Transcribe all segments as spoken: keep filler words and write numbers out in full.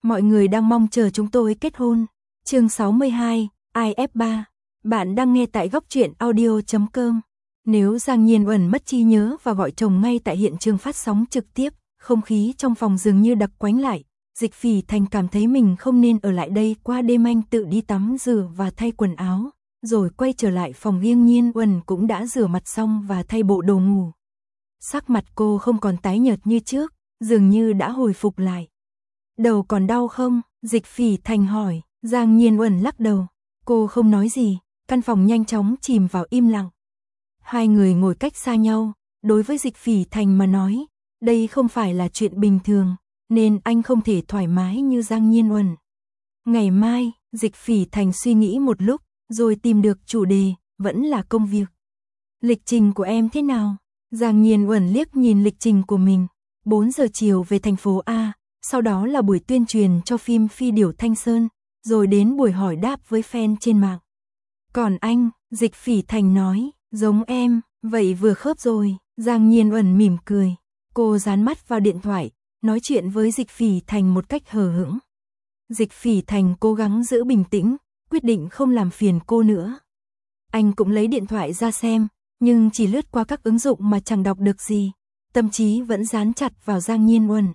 Mọi người đang mong chờ chúng tôi kết hôn. Chương sáu mươi hai, I F ba. Bạn đang nghe tại góc truyện audio chấm com. Nếu Giang Nhiên Uẩn mất trí nhớ và gọi chồng ngay tại hiện trường phát sóng trực tiếp, không khí trong phòng dường như đặc quánh lại. Dịch Phỉ Thành cảm thấy mình không nên ở lại đây, qua đêm anh tự đi tắm rửa và thay quần áo, rồi quay trở lại phòng riêng. Nhiên Uẩn cũng đã rửa mặt xong và thay bộ đồ ngủ. Sắc mặt cô không còn tái nhợt như trước, dường như đã hồi phục lại. Đầu còn đau không? Dịch Phỉ Thành hỏi. Giang Nhiên Uẩn lắc đầu. Cô không nói gì, căn phòng nhanh chóng chìm vào im lặng. Hai người ngồi cách xa nhau, đối với Dịch Phỉ Thành mà nói, đây không phải là chuyện bình thường, nên anh không thể thoải mái như Giang Nhiên Uẩn. Ngày mai, Dịch Phỉ Thành suy nghĩ một lúc, rồi tìm được chủ đề, vẫn là công việc. Lịch trình của em thế nào? Giang Nhiên Uẩn liếc nhìn lịch trình của mình. bốn giờ chiều về thành phố A, sau đó là buổi tuyên truyền cho phim Phi Điểu Thanh Sơn, rồi đến buổi hỏi đáp với fan trên mạng. Còn anh, Dịch Phỉ Thành nói, giống em, vậy vừa khớp rồi. Giang Nhiên Uẩn mỉm cười. Cô dán mắt vào điện thoại, nói chuyện với Dịch Phỉ Thành một cách hờ hững. Dịch Phỉ Thành cố gắng giữ bình tĩnh, quyết định không làm phiền cô nữa. Anh cũng lấy điện thoại ra xem, nhưng chỉ lướt qua các ứng dụng mà chẳng đọc được gì. Tâm trí vẫn dán chặt vào Giang Nhiên Uẩn.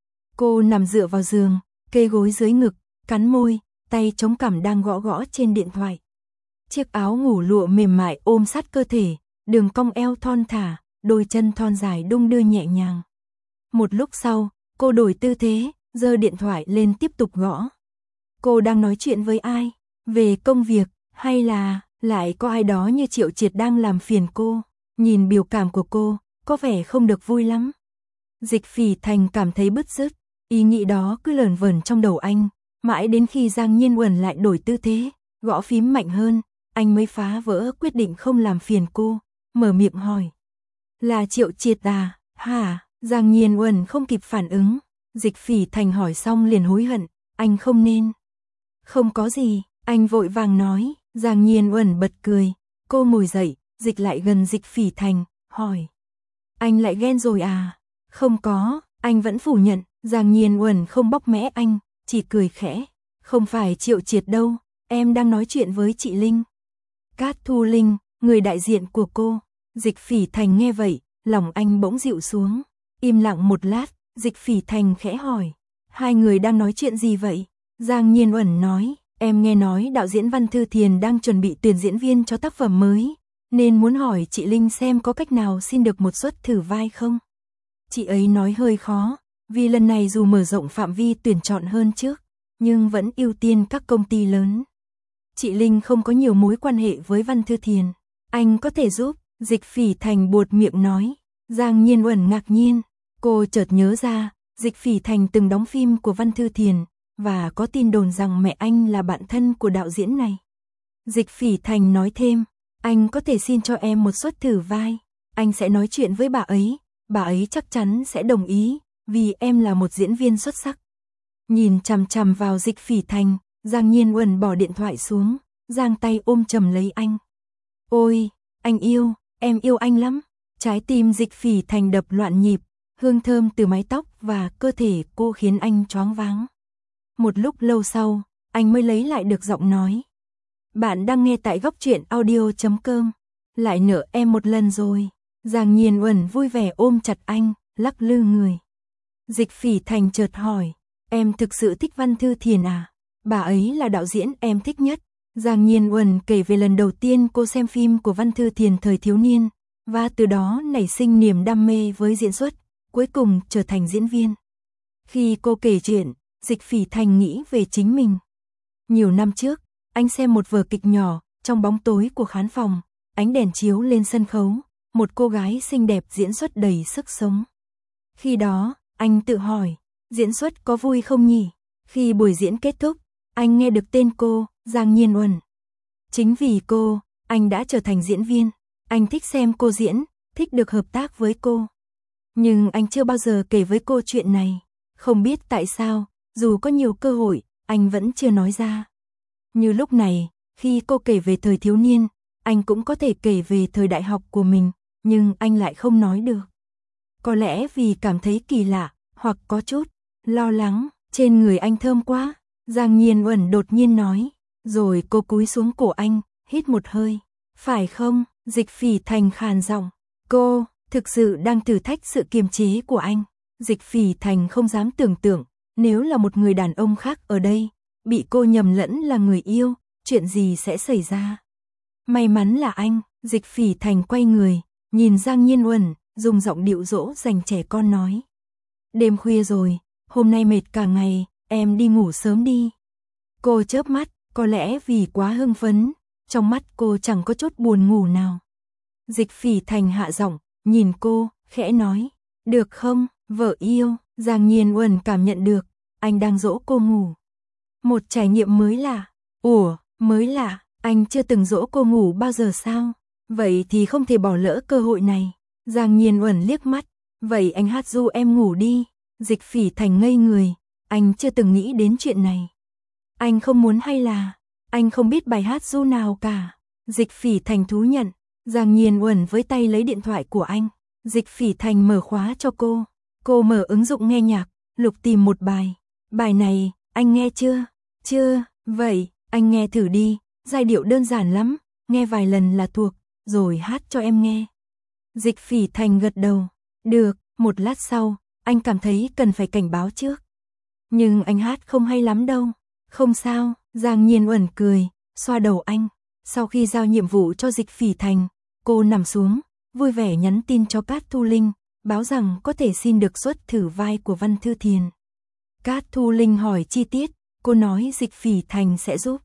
Cô nằm dựa vào giường, kê gối dưới ngực, cắn môi, tay chống cằm đang gõ gõ trên điện thoại. Chiếc áo ngủ lụa mềm mại ôm sát cơ thể, đường cong eo thon thả, đôi chân thon dài đung đưa nhẹ nhàng. Một lúc sau, cô đổi tư thế, giơ điện thoại lên tiếp tục gõ. Cô đang nói chuyện với ai? Về công việc, hay là lại có ai đó như Triệu Triệt đang làm phiền cô? Nhìn biểu cảm của cô, có vẻ không được vui lắm. Dịch Phỉ Thành cảm thấy bứt rứt, ý nghĩ đó cứ lởn vởn trong đầu anh, mãi đến khi Giang Nhiên Uẩn lại đổi tư thế, gõ phím mạnh hơn, anh mới phá vỡ quyết định không làm phiền cô, mở miệng hỏi. Là Triệu Triệt à? Hả? Giang Nhiên Uẩn không kịp phản ứng. Dịch Phỉ Thành hỏi xong liền hối hận, anh không nên. Không có gì, anh vội vàng nói. Giang Nhiên Uẩn bật cười, cô ngồi dậy, dịch lại gần Dịch Phỉ Thành, hỏi. Anh lại ghen rồi à? Không có, anh vẫn phủ nhận. Giang Nhiên Uẩn không bóc mẽ anh, chỉ cười khẽ. Không phải Triệu Triệt đâu, em đang nói chuyện với chị Linh. Cát Thu Linh, người đại diện của cô. Dịch Phỉ Thành nghe vậy, lòng anh bỗng dịu xuống. Im lặng một lát, Dịch Phỉ Thành khẽ hỏi. Hai người đang nói chuyện gì vậy? Giang Nhiên Uẩn nói, em nghe nói đạo diễn Văn Thư Thiền đang chuẩn bị tuyển diễn viên cho tác phẩm mới, nên muốn hỏi chị Linh xem có cách nào xin được một suất thử vai không? Chị ấy nói hơi khó, vì lần này dù mở rộng phạm vi tuyển chọn hơn trước, nhưng vẫn ưu tiên các công ty lớn. Chị Linh không có nhiều mối quan hệ với Văn Thư Thiền. Anh có thể giúp? Dịch Phỉ Thành buột miệng nói. Giang Nhiên Uẩn ngạc nhiên. Cô chợt nhớ ra, Dịch Phỉ Thành từng đóng phim của Văn Thư Thiền, và có tin đồn rằng mẹ anh là bạn thân của đạo diễn này. Dịch Phỉ Thành nói thêm, anh có thể xin cho em một suất thử vai. Anh sẽ nói chuyện với bà ấy, bà ấy chắc chắn sẽ đồng ý, vì em là một diễn viên xuất sắc. Nhìn chằm chằm vào Dịch Phỉ Thành, Giang Nhiên Uẩn bỏ điện thoại xuống, giang tay ôm chầm lấy anh. Ôi, anh yêu, em yêu anh lắm. Trái tim Dịch Phỉ Thành đập loạn nhịp, hương thơm từ mái tóc và cơ thể cô khiến anh choáng váng. Một lúc lâu sau, anh mới lấy lại được giọng nói. Bạn đang nghe tại góc truyện audio chấm com. Lại nợ em một lần rồi. Giang Nhiên Uẩn vui vẻ ôm chặt anh, lắc lư người. Dịch Phỉ Thành chợt hỏi, em thực sự thích Văn Thư Thiền à? Bà ấy là đạo diễn em thích nhất. Giang Nhiên Uẩn kể về lần đầu tiên cô xem phim của Văn Thư Thiền thời thiếu niên, và từ đó nảy sinh niềm đam mê với diễn xuất, cuối cùng trở thành diễn viên. Khi cô kể chuyện, Dịch Phỉ Thành nghĩ về chính mình. Nhiều năm trước, anh xem một vở kịch nhỏ, trong bóng tối của khán phòng, ánh đèn chiếu lên sân khấu, một cô gái xinh đẹp diễn xuất đầy sức sống. Khi đó, anh tự hỏi, diễn xuất có vui không nhỉ? Khi buổi diễn kết thúc, anh nghe được tên cô, Giang Nhiên Uẩn. Chính vì cô, anh đã trở thành diễn viên. Anh thích xem cô diễn, thích được hợp tác với cô. Nhưng anh chưa bao giờ kể với cô chuyện này. Không biết tại sao, dù có nhiều cơ hội, anh vẫn chưa nói ra. Như lúc này, khi cô kể về thời thiếu niên, anh cũng có thể kể về thời đại học của mình, nhưng anh lại không nói được. Có lẽ vì cảm thấy kỳ lạ, hoặc có chút lo lắng. Trên người anh thơm quá, Giang Nhiên Uẩn đột nhiên nói, rồi cô cúi xuống cổ anh, hít một hơi. Phải không? Dịch Phỉ Thành khàn giọng. Cô, thực sự đang thử thách sự kiềm chế của anh. Dịch Phỉ Thành không dám tưởng tượng, nếu là một người đàn ông khác ở đây, bị cô nhầm lẫn là người yêu, chuyện gì sẽ xảy ra. May mắn là anh, Dịch Phỉ Thành quay người, nhìn Giang Nhiên Uẩn, dùng giọng điệu dỗ dành trẻ con nói. Đêm khuya rồi, hôm nay mệt cả ngày, em đi ngủ sớm đi. Cô chớp mắt, có lẽ vì quá hưng phấn, trong mắt cô chẳng có chút buồn ngủ nào. Dịch Phỉ Thành hạ giọng, nhìn cô, khẽ nói, được không, vợ yêu. Giang Nhiên Uẩn cảm nhận được, anh đang dỗ cô ngủ. Một trải nghiệm mới lạ. Ủa, mới lạ, anh chưa từng dỗ cô ngủ bao giờ sao? Vậy thì không thể bỏ lỡ cơ hội này. Giang Nhiên Uẩn liếc mắt, vậy anh hát ru em ngủ đi. Dịch Phỉ Thành ngây người, anh chưa từng nghĩ đến chuyện này. Anh không muốn hay là, anh không biết bài hát ru nào cả. Dịch Phỉ Thành thú nhận, Giang Nhiên Uẩn với tay lấy điện thoại của anh. Dịch Phỉ Thành mở khóa cho cô. Cô mở ứng dụng nghe nhạc, lục tìm một bài. Bài này, anh nghe chưa? Chưa, vậy, anh nghe thử đi, giai điệu đơn giản lắm, nghe vài lần là thuộc, rồi hát cho em nghe. Dịch Phỉ Thành gật đầu. Được, một lát sau, anh cảm thấy cần phải cảnh báo trước. Nhưng anh hát không hay lắm đâu. Không sao, Giang Nhiên Uẩn cười, xoa đầu anh. Sau khi giao nhiệm vụ cho Dịch Phỉ Thành, cô nằm xuống, vui vẻ nhắn tin cho Cát Thu Linh, báo rằng có thể xin được xuất thử vai của Văn Thư Thiền. Cát Thu Linh hỏi chi tiết, cô nói Dịch Phỉ Thành sẽ giúp.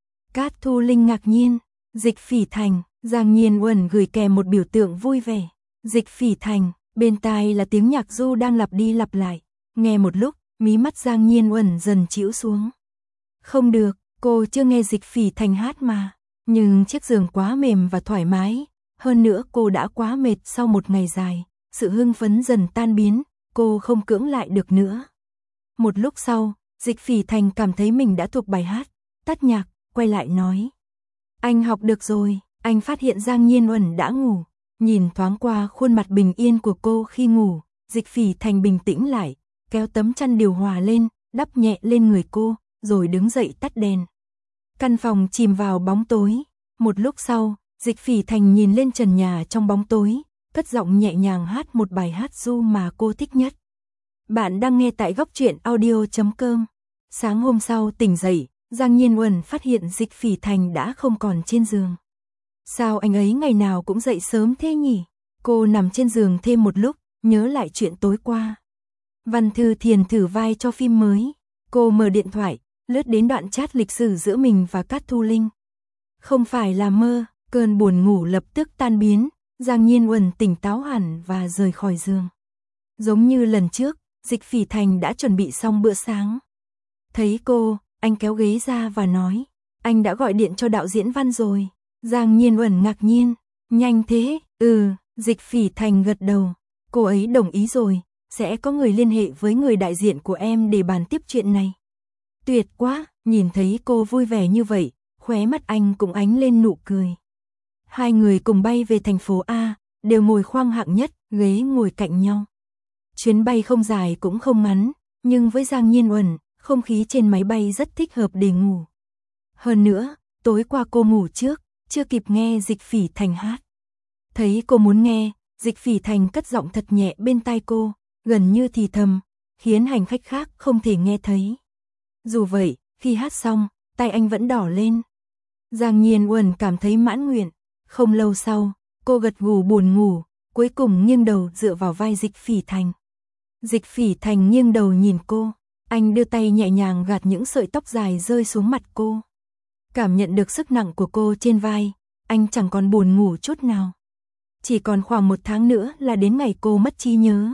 Cát Thu Linh ngạc nhiên, Dịch Phỉ Thành, Giang Nhiên Uẩn gửi kèm một biểu tượng vui vẻ. Dịch Phỉ Thành, bên tai là tiếng nhạc ru đang lặp đi lặp lại. Nghe một lúc, mí mắt Giang Nhiên Uẩn dần chĩu xuống. Không được, cô chưa nghe Dịch Phỉ Thành hát mà. Nhưng chiếc giường quá mềm và thoải mái. Hơn nữa cô đã quá mệt sau một ngày dài. Sự hưng phấn dần tan biến, cô không cưỡng lại được nữa. Một lúc sau, Dịch Phỉ Thành cảm thấy mình đã thuộc bài hát, tắt nhạc, quay lại nói. Anh học được rồi, anh phát hiện Giang Nhiên Uẩn đã ngủ. Nhìn thoáng qua khuôn mặt bình yên của cô khi ngủ, Dịch Phỉ Thành bình tĩnh lại, kéo tấm chăn điều hòa lên, đắp nhẹ lên người cô, rồi đứng dậy tắt đèn. Căn phòng chìm vào bóng tối. Một lúc sau, Dịch Phỉ Thành nhìn lên trần nhà trong bóng tối, cất giọng nhẹ nhàng hát một bài hát ru mà cô thích nhất. Bạn đang nghe tại góc truyện audio chấm com. Sáng hôm sau tỉnh dậy, Giang Nhiên Uẩn phát hiện Dịch Phỉ Thành đã không còn trên giường. Sao anh ấy ngày nào cũng dậy sớm thế nhỉ? Cô nằm trên giường thêm một lúc, nhớ lại chuyện tối qua. Văn Thư Thiền thử vai cho phim mới. Cô mở điện thoại, lướt đến đoạn chat lịch sử giữa mình và Cát Thu Linh. Không phải là mơ, cơn buồn ngủ lập tức tan biến, Giang Nhiên Uẩn tỉnh táo hẳn và rời khỏi giường. Giống như lần trước, Dịch Phỉ Thành đã chuẩn bị xong bữa sáng. Thấy cô, anh kéo ghế ra và nói, anh đã gọi điện cho đạo diễn Văn rồi. Giang Nhiên Uẩn ngạc nhiên, nhanh thế? Ừ, Dịch Phỉ Thành gật đầu, cô ấy đồng ý rồi, sẽ có người liên hệ với người đại diện của em để bàn tiếp chuyện này. Tuyệt quá, nhìn thấy cô vui vẻ như vậy, khóe mắt anh cũng ánh lên nụ cười. Hai người cùng bay về thành phố A, đều ngồi khoang hạng nhất, ghế ngồi cạnh nhau. Chuyến bay không dài cũng không ngắn, nhưng với Giang Nhiên Uẩn, không khí trên máy bay rất thích hợp để ngủ. Hơn nữa, tối qua cô ngủ trước, chưa kịp nghe Dịch Phỉ Thành hát. Thấy cô muốn nghe, Dịch Phỉ Thành cất giọng thật nhẹ bên tai cô, gần như thì thầm, khiến hành khách khác không thể nghe thấy. Dù vậy, khi hát xong, tay anh vẫn đỏ lên. Giang Nhiên Uẩn cảm thấy mãn nguyện. Không lâu sau, cô gật gù buồn ngủ, cuối cùng nghiêng đầu dựa vào vai Dịch Phỉ Thành. Dịch Phỉ Thành nghiêng đầu nhìn cô, anh đưa tay nhẹ nhàng gạt những sợi tóc dài rơi xuống mặt cô. Cảm nhận được sức nặng của cô trên vai, anh chẳng còn buồn ngủ chút nào. Chỉ còn khoảng một tháng nữa là đến ngày cô mất trí nhớ.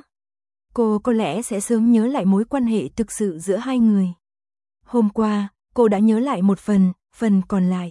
Cô có lẽ sẽ sớm nhớ lại mối quan hệ thực sự giữa hai người. Hôm qua, cô đã nhớ lại một phần, phần còn lại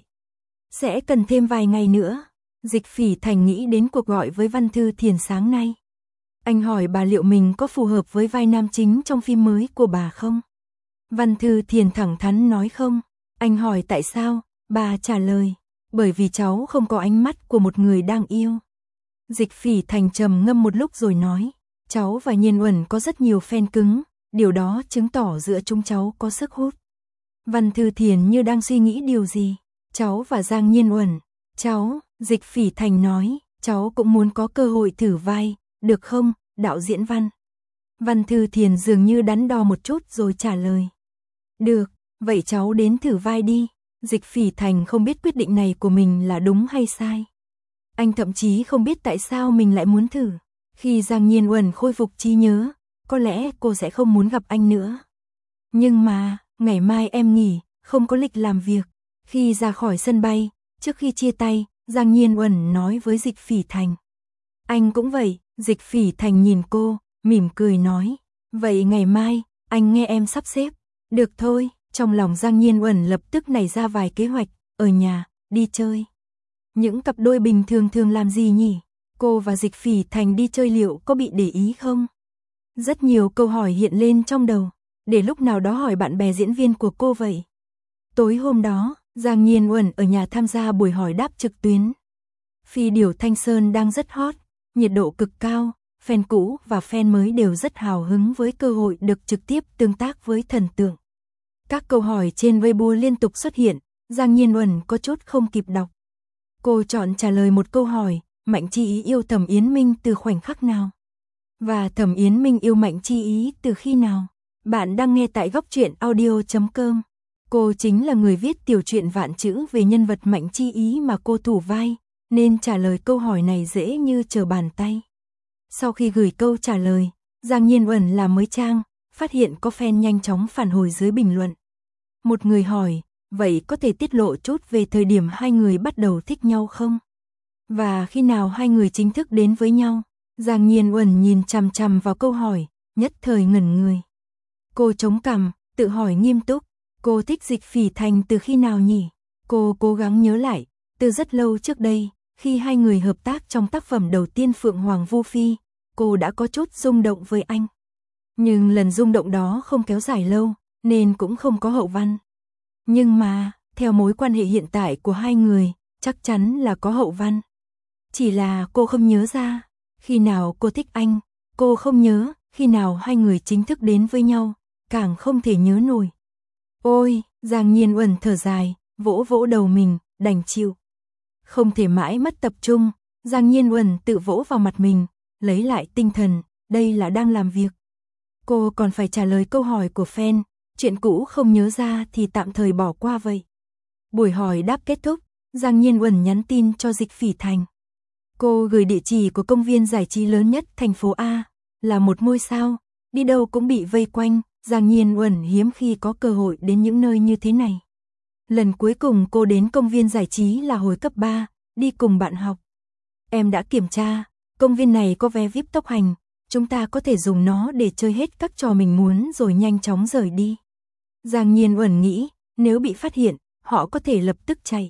sẽ cần thêm vài ngày nữa. Dịch Phỉ Thành nghĩ đến cuộc gọi với Văn Thư Thiền sáng nay. Anh hỏi bà liệu mình có phù hợp với vai nam chính trong phim mới của bà không? Văn Thư Thiền thẳng thắn nói không. Anh hỏi tại sao, bà trả lời, bởi vì cháu không có ánh mắt của một người đang yêu. Dịch Phỉ Thành trầm ngâm một lúc rồi nói, cháu và Nhiên Uẩn có rất nhiều fan cứng, điều đó chứng tỏ giữa chúng cháu có sức hút. Văn Thư Thiền như đang suy nghĩ điều gì. Cháu và Giang Nhiên Uẩn. Cháu, Dịch Phỉ Thành nói, cháu cũng muốn có cơ hội thử vai, được không, đạo diễn Văn? Văn Thư Thiền dường như đắn đo một chút rồi trả lời. Được, vậy cháu đến thử vai đi. Dịch Phỉ Thành không biết quyết định này của mình là đúng hay sai. Anh thậm chí không biết tại sao mình lại muốn thử. Khi Giang Nhiên Uẩn khôi phục trí nhớ, có lẽ cô sẽ không muốn gặp anh nữa. Nhưng mà, ngày mai em nghỉ, không có lịch làm việc. Khi ra khỏi sân bay, trước khi chia tay, Giang Nhiên Uẩn nói với Dịch Phỉ Thành. Anh cũng vậy. Dịch Phỉ Thành nhìn cô, mỉm cười nói. Vậy ngày mai, anh nghe em sắp xếp. Được thôi. Trong lòng Giang Nhiên Uẩn lập tức nảy ra vài kế hoạch. Ở nhà, đi chơi. Những cặp đôi bình thường thường làm gì nhỉ? Cô và Dịch Phỉ Thành đi chơi liệu có bị để ý không? Rất nhiều câu hỏi hiện lên trong đầu. Để lúc nào đó hỏi bạn bè diễn viên của cô vậy. Tối hôm đó, Giang Nhiên Uẩn ở nhà tham gia buổi hỏi đáp trực tuyến. Phi điểu Thanh Sơn đang rất hot, nhiệt độ cực cao, fan cũ và fan mới đều rất hào hứng với cơ hội được trực tiếp tương tác với thần tượng. Các câu hỏi trên Weibo liên tục xuất hiện, Giang Nhiên Uẩn có chút không kịp đọc. Cô chọn trả lời một câu hỏi, Mạnh Chi Ý yêu Thẩm Yến Minh từ khoảnh khắc nào? Và Thẩm Yến Minh yêu Mạnh Chi Ý từ khi nào? Bạn đang nghe tại góc truyện audio chấm com. Cô chính là người viết tiểu truyện vạn chữ về nhân vật Mạnh Chi Ý mà cô thủ vai, nên trả lời câu hỏi này dễ như trở bàn tay. Sau khi gửi câu trả lời, Giang Nhiên Uẩn làm mới trang, phát hiện có fan nhanh chóng phản hồi dưới bình luận. Một người hỏi, vậy có thể tiết lộ chút về thời điểm hai người bắt đầu thích nhau không? Và khi nào hai người chính thức đến với nhau? Giang Nhiên Uẩn nhìn chằm chằm vào câu hỏi, nhất thời ngẩn người. Cô chống cằm, tự hỏi nghiêm túc, cô thích Dịch Phỉ Thành từ khi nào nhỉ? Cô cố gắng nhớ lại, từ rất lâu trước đây, khi hai người hợp tác trong tác phẩm đầu tiên Phượng Hoàng Vu Phi, cô đã có chút rung động với anh. Nhưng lần rung động đó không kéo dài lâu, nên cũng không có hậu văn. Nhưng mà, theo mối quan hệ hiện tại của hai người, chắc chắn là có hậu văn. Chỉ là cô không nhớ ra, khi nào cô thích anh, cô không nhớ, khi nào hai người chính thức đến với nhau, càng không thể nhớ nổi. Ôi, Giang Nhiên Uẩn thở dài, vỗ vỗ đầu mình, đành chịu. Không thể mãi mất tập trung, Giang Nhiên Uẩn tự vỗ vào mặt mình, lấy lại tinh thần, đây là đang làm việc. Cô còn phải trả lời câu hỏi của fan, chuyện cũ không nhớ ra thì tạm thời bỏ qua vậy. Buổi hỏi đáp kết thúc, Giang Nhiên Uẩn nhắn tin cho Dịch Phỉ Thành. Cô gửi địa chỉ của công viên giải trí lớn nhất thành phố A, là một ngôi sao, đi đâu cũng bị vây quanh, Giang Nhiên Uẩn hiếm khi có cơ hội đến những nơi như thế này. Lần cuối cùng cô đến công viên giải trí là hồi cấp ba, đi cùng bạn học. Em đã kiểm tra, công viên này có vé vi ai pi tốc hành, chúng ta có thể dùng nó để chơi hết các trò mình muốn rồi nhanh chóng rời đi. Giang Nhiên Uẩn nghĩ, nếu bị phát hiện, họ có thể lập tức chạy.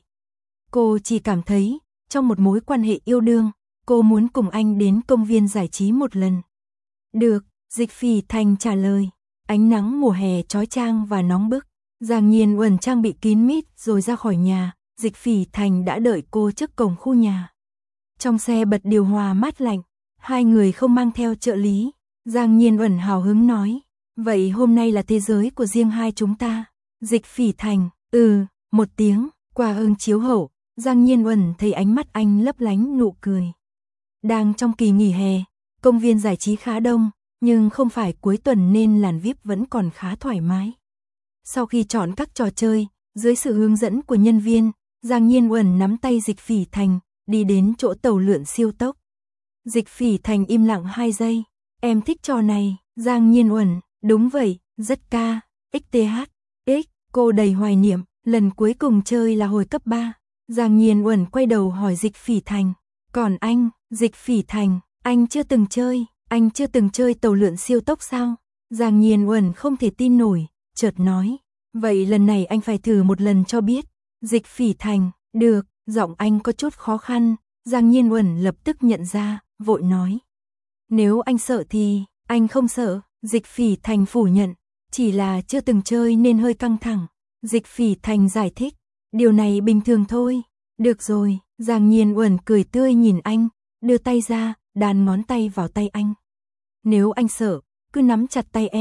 Cô chỉ cảm thấy, trong một mối quan hệ yêu đương, cô muốn cùng anh đến công viên giải trí một lần. Được, Dịch Phỉ Thành trả lời. Ánh nắng mùa hè chói chang và nóng bức. Giang Nhiên Uẩn trang bị kín mít rồi ra khỏi nhà, Dịch Phỉ Thành đã đợi cô trước cổng khu nhà. Trong xe bật điều hòa mát lạnh, hai người không mang theo trợ lý. Giang Nhiên Uẩn hào hứng nói, vậy hôm nay là thế giới của riêng hai chúng ta. Dịch Phỉ Thành, ừ, một tiếng, qua ưng chiếu hậu, Giang Nhiên Uẩn thấy ánh mắt anh lấp lánh nụ cười. Đang trong kỳ nghỉ hè, công viên giải trí khá đông, nhưng không phải cuối tuần nên làn vi ai pi vẫn còn khá thoải mái. Sau khi chọn các trò chơi, dưới sự hướng dẫn của nhân viên, Giang Nhiên Uẩn nắm tay Dịch Phỉ Thành, đi đến chỗ tàu lượn siêu tốc. Dịch Phỉ Thành im lặng hai giây, em thích trò này, Giang Nhiên Uẩn, đúng vậy, rất ca, ích tê hát, x, cô đầy hoài niệm, lần cuối cùng chơi là hồi cấp ba. Giang Nhiên Uẩn quay đầu hỏi Dịch Phỉ Thành, còn anh, Dịch Phỉ Thành, anh chưa từng chơi, anh chưa từng chơi tàu lượn siêu tốc sao? Giang Nhiên Uẩn không thể tin nổi, chợt nói, vậy lần này anh phải thử một lần cho biết. Dịch Phỉ Thành, được, giọng anh có chút khó khăn, Giang Nhiên Uẩn lập tức nhận ra, vội nói. Nếu anh sợ thì, anh không sợ, Dịch Phỉ Thành phủ nhận, chỉ là chưa từng chơi nên hơi căng thẳng. Dịch Phỉ Thành giải thích, điều này bình thường thôi. Được rồi, Giang Nhiên Uẩn cười tươi nhìn anh, đưa tay ra, đan ngón tay vào tay anh. Nếu anh sợ, cứ nắm chặt tay em,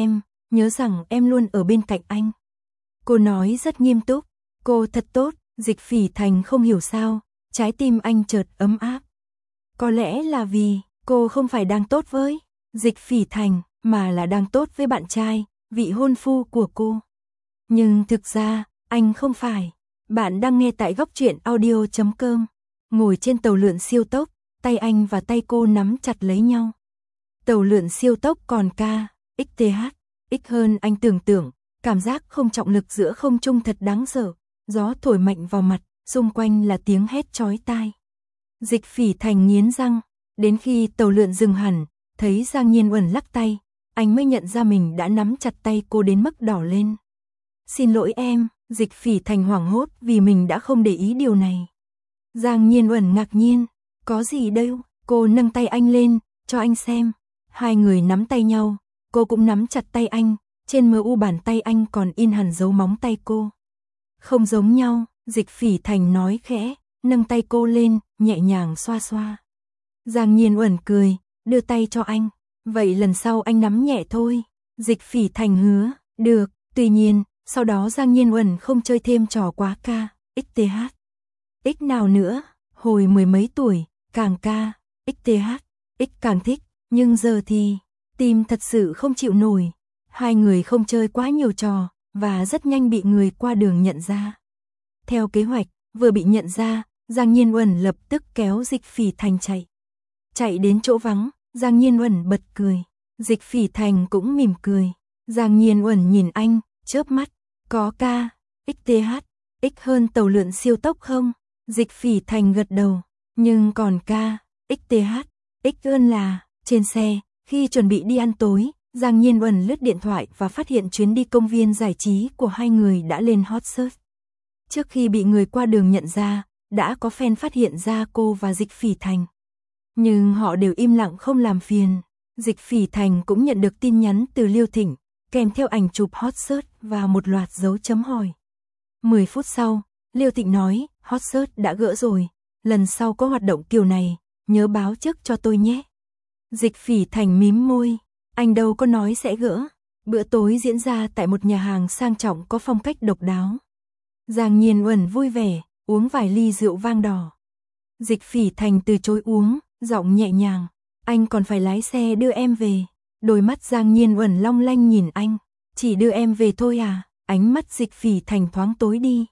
nhớ rằng em luôn ở bên cạnh anh. Cô nói rất nghiêm túc, cô thật tốt. Dịch Phỉ Thành không hiểu sao, trái tim anh chợt ấm áp. Có lẽ là vì cô không phải đang tốt với Dịch Phỉ Thành, mà là đang tốt với bạn trai, vị hôn phu của cô. Nhưng thực ra, anh không phải. Bạn đang nghe tại góc truyện audio chấm com. Ngồi trên tàu lượn siêu tốc, tay anh và tay cô nắm chặt lấy nhau. Tàu lượn siêu tốc còn ca, ích tê hát, ít hơn anh tưởng tượng, cảm giác không trọng lực giữa không trung thật đáng sợ. Gió thổi mạnh vào mặt, xung quanh là tiếng hét chói tai. Dịch Phỉ Thành nghiến răng, đến khi tàu lượn dừng hẳn, thấy Giang Nhiên Uẩn lắc tay, anh mới nhận ra mình đã nắm chặt tay cô đến mức đỏ lên. Xin lỗi em, Dịch Phỉ Thành hoảng hốt vì mình đã không để ý điều này. Giang Nhiên Uẩn ngạc nhiên, có gì đâu, cô nâng tay anh lên, cho anh xem. Hai người nắm tay nhau, cô cũng nắm chặt tay anh, trên mờ u bàn tay anh còn in hẳn dấu móng tay cô. Không giống nhau, Dịch Phỉ Thành nói khẽ, nâng tay cô lên, nhẹ nhàng xoa xoa. Giang Nhiên Uẩn cười, đưa tay cho anh, vậy lần sau anh nắm nhẹ thôi. Dịch Phỉ Thành hứa, được, tuy nhiên, sau đó Giang Nhiên Uẩn không chơi thêm trò quá ca, ích tê hát. Ích nào nữa, hồi mười mấy tuổi, càng ca, ích tê hát, ích càng thích, nhưng giờ thì, tim thật sự không chịu nổi. Hai người không chơi quá nhiều trò, và rất nhanh bị người qua đường nhận ra. Theo kế hoạch, vừa bị nhận ra, Giang Nhiên Uẩn lập tức kéo Dịch Phỉ Thành chạy. Chạy đến chỗ vắng, Giang Nhiên Uẩn bật cười. Dịch Phỉ Thành cũng mỉm cười. Giang Nhiên Uẩn nhìn anh, chớp mắt. Có ca, ích tê hát, ích hơn tàu lượn siêu tốc không? Dịch Phỉ Thành gật đầu. Nhưng còn ca, ích tê hát, ích hơn là, trên xe, khi chuẩn bị đi ăn tối, Giang Nhiên Uẩn lướt điện thoại và phát hiện chuyến đi công viên giải trí của hai người đã lên hot search. Trước khi bị người qua đường nhận ra, đã có fan phát hiện ra cô và Dịch Phỉ Thành. Nhưng họ đều im lặng không làm phiền. Dịch Phỉ Thành cũng nhận được tin nhắn từ Liêu Thịnh, kèm theo ảnh chụp hot search và một loạt dấu chấm hỏi. mười phút sau, Liêu Thịnh nói, hot search đã gỡ rồi, lần sau có hoạt động kiểu này, nhớ báo trước cho tôi nhé. Dịch Phỉ Thành mím môi, anh đâu có nói sẽ gỡ. Bữa tối diễn ra tại một nhà hàng sang trọng có phong cách độc đáo. Giang Nhiên Uẩn vui vẻ, uống vài ly rượu vang đỏ. Dịch Phỉ Thành từ chối uống, giọng nhẹ nhàng, anh còn phải lái xe đưa em về. Đôi mắt Giang Nhiên Uẩn long lanh nhìn anh, chỉ đưa em về thôi à? Ánh mắt Dịch Phỉ Thành thoáng tối đi.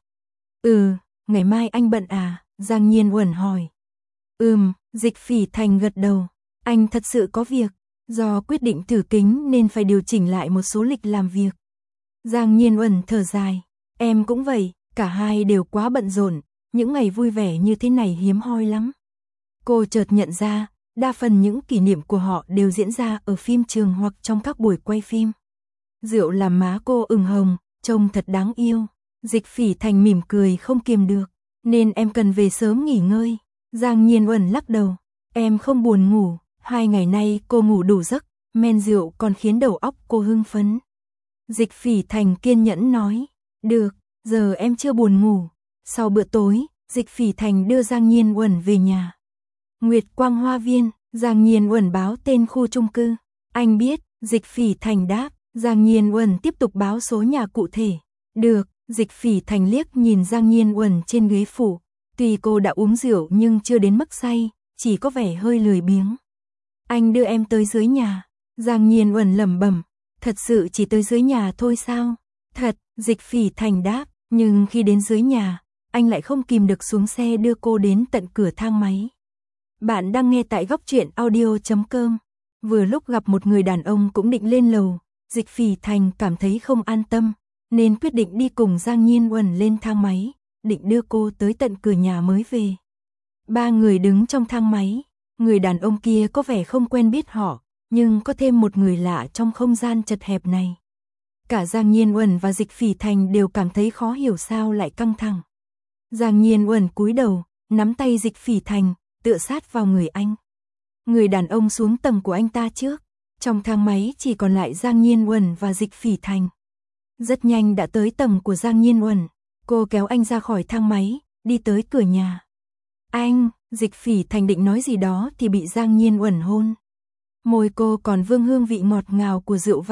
Ừ, ngày mai anh bận à? Giang Nhiên Uẩn hỏi. Ừm, Dịch Phỉ Thành gật đầu, anh thật sự có việc, do quyết định thử kính nên phải điều chỉnh lại một số lịch làm việc. Giang Nhiên Uẩn thở dài, em cũng vậy, cả hai đều quá bận rộn, những ngày vui vẻ như thế này hiếm hoi lắm. Cô chợt nhận ra, đa phần những kỷ niệm của họ đều diễn ra ở phim trường hoặc trong các buổi quay phim. Rượu làm má cô ửng hồng, trông thật đáng yêu. Dịch Phỉ Thành mỉm cười không kiềm được, nên em cần về sớm nghỉ ngơi. Giang Nhiên Uẩn lắc đầu, em không buồn ngủ, hai ngày nay cô ngủ đủ giấc, men rượu còn khiến đầu óc cô hưng phấn. Dịch Phỉ Thành kiên nhẫn nói, được, giờ em chưa buồn ngủ. Sau bữa tối, Dịch Phỉ Thành đưa Giang Nhiên Uẩn về nhà. Nguyệt Quang Hoa Viên, Giang Nhiên Uẩn báo tên khu chung cư. Anh biết, Dịch Phỉ Thành đáp, Giang Nhiên Uẩn tiếp tục báo số nhà cụ thể. Được, Dịch Phỉ Thành liếc nhìn Giang Nhiên Uẩn trên ghế phủ. Tuy cô đã uống rượu nhưng chưa đến mức say, chỉ có vẻ hơi lười biếng. Anh đưa em tới dưới nhà. Giang Nhiên Uẩn lẩm bẩm, thật sự chỉ tới dưới nhà thôi sao? Thật, Dịch Phỉ Thành đáp, nhưng khi đến dưới nhà, anh lại không kìm được xuống xe đưa cô đến tận cửa thang máy. Bạn đang nghe tại góc truyện audio chấm com. Vừa lúc gặp một người đàn ông cũng định lên lầu, Dịch Phỉ Thành cảm thấy không an tâm, nên quyết định đi cùng Giang Nhiên Uẩn lên thang máy, định đưa cô tới tận cửa nhà mới về. Ba người đứng trong thang máy, người đàn ông kia có vẻ không quen biết họ, nhưng có thêm một người lạ trong không gian chật hẹp này. Cả Giang Nhiên Uẩn và Dịch Phỉ Thành đều cảm thấy khó hiểu sao lại căng thẳng. Giang Nhiên Uẩn cúi đầu, nắm tay Dịch Phỉ Thành, tựa sát vào người anh. Người đàn ông xuống tầng của anh ta trước, trong thang máy chỉ còn lại Giang Nhiên Uẩn và Dịch Phỉ Thành. Rất nhanh đã tới tầng của Giang Nhiên Uẩn, cô kéo anh ra khỏi thang máy, đi tới cửa nhà. Anh, Dịch Phỉ Thành định nói gì đó thì bị Giang Nhiên Uẩn hôn. Môi cô còn vương hương vị ngọt ngào của rượu vang,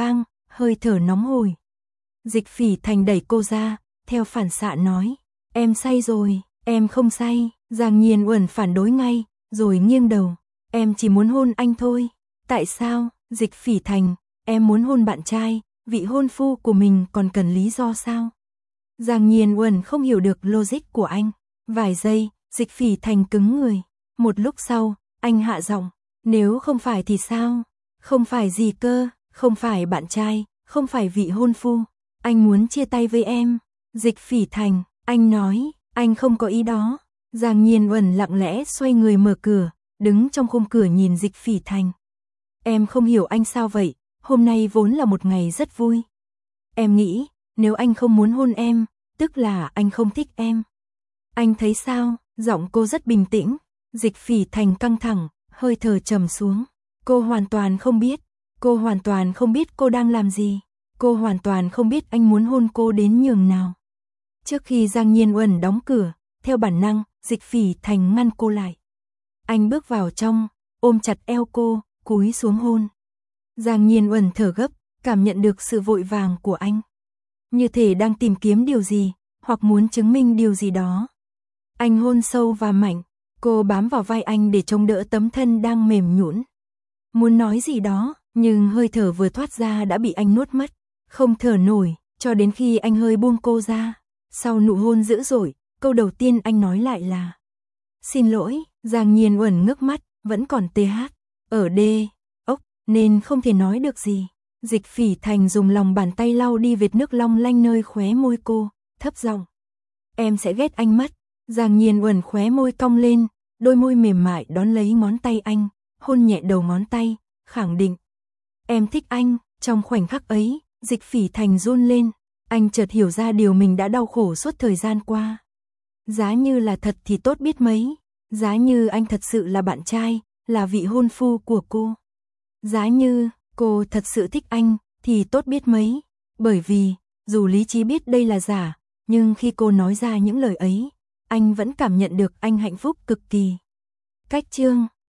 hơi thở nóng hổi. Dịch Phỉ Thành đẩy cô ra, theo phản xạ nói, em say rồi, em không say. Giang Nhiên Uẩn phản đối ngay, rồi nghiêng đầu, em chỉ muốn hôn anh thôi. Tại sao? Dịch Phỉ Thành, em muốn hôn bạn trai, vị hôn phu của mình còn cần lý do sao? Giang Nhiên Uẩn không hiểu được logic của anh. Vài giây, Dịch Phỉ Thành cứng người. Một lúc sau, anh hạ giọng, nếu không phải thì sao? Không phải gì cơ, không phải bạn trai, không phải vị hôn phu. Anh muốn chia tay với em. Dịch Phỉ Thành, anh nói, anh không có ý đó. Giang Nhiên Uẩn lặng lẽ xoay người mở cửa, đứng trong khung cửa nhìn Dịch Phỉ Thành. Em không hiểu anh sao vậy, hôm nay vốn là một ngày rất vui. Em nghĩ, nếu anh không muốn hôn em, tức là anh không thích em. Anh thấy sao? Giọng cô rất bình tĩnh. Dịch Phỉ Thành căng thẳng, hơi thở trầm xuống. Cô hoàn toàn không biết, cô hoàn toàn không biết cô đang làm gì. Cô hoàn toàn không biết anh muốn hôn cô đến nhường nào. Trước khi Giang Nhiên Uẩn đóng cửa, theo bản năng, Dịch Phỉ Thành ngăn cô lại. Anh bước vào trong, ôm chặt eo cô, cúi xuống hôn. Giang Nhiên Uẩn thở gấp, cảm nhận được sự vội vàng của anh. Như thể đang tìm kiếm điều gì, hoặc muốn chứng minh điều gì đó. Anh hôn sâu và mạnh, cô bám vào vai anh để chống đỡ tấm thân đang mềm nhũn. Muốn nói gì đó, nhưng hơi thở vừa thoát ra đã bị anh nuốt mất. Không thở nổi, cho đến khi anh hơi buông cô ra. Sau nụ hôn dữ dội, câu đầu tiên anh nói lại là xin lỗi. Giang Nhiên Uẩn ngước mắt, vẫn còn tê hát. Ở đê, ốc, nên không thể nói được gì. Dịch Phỉ Thành dùng lòng bàn tay lau đi vệt nước long lanh nơi khóe môi cô, thấp giọng. Em sẽ ghét anh mất. Giang Nhiên Uẩn khóe môi cong lên, đôi môi mềm mại đón lấy ngón tay anh, hôn nhẹ đầu ngón tay, khẳng định. Em thích anh. Trong khoảnh khắc ấy, Dịch Phỉ Thành run lên, anh chợt hiểu ra điều mình đã đau khổ suốt thời gian qua. Giá như là thật thì tốt biết mấy, giá như anh thật sự là bạn trai, là vị hôn phu của cô. Giá như cô thật sự thích anh thì tốt biết mấy, bởi vì dù lý trí biết đây là giả, nhưng khi cô nói ra những lời ấy, anh vẫn cảm nhận được anh hạnh phúc cực kỳ. Cách chương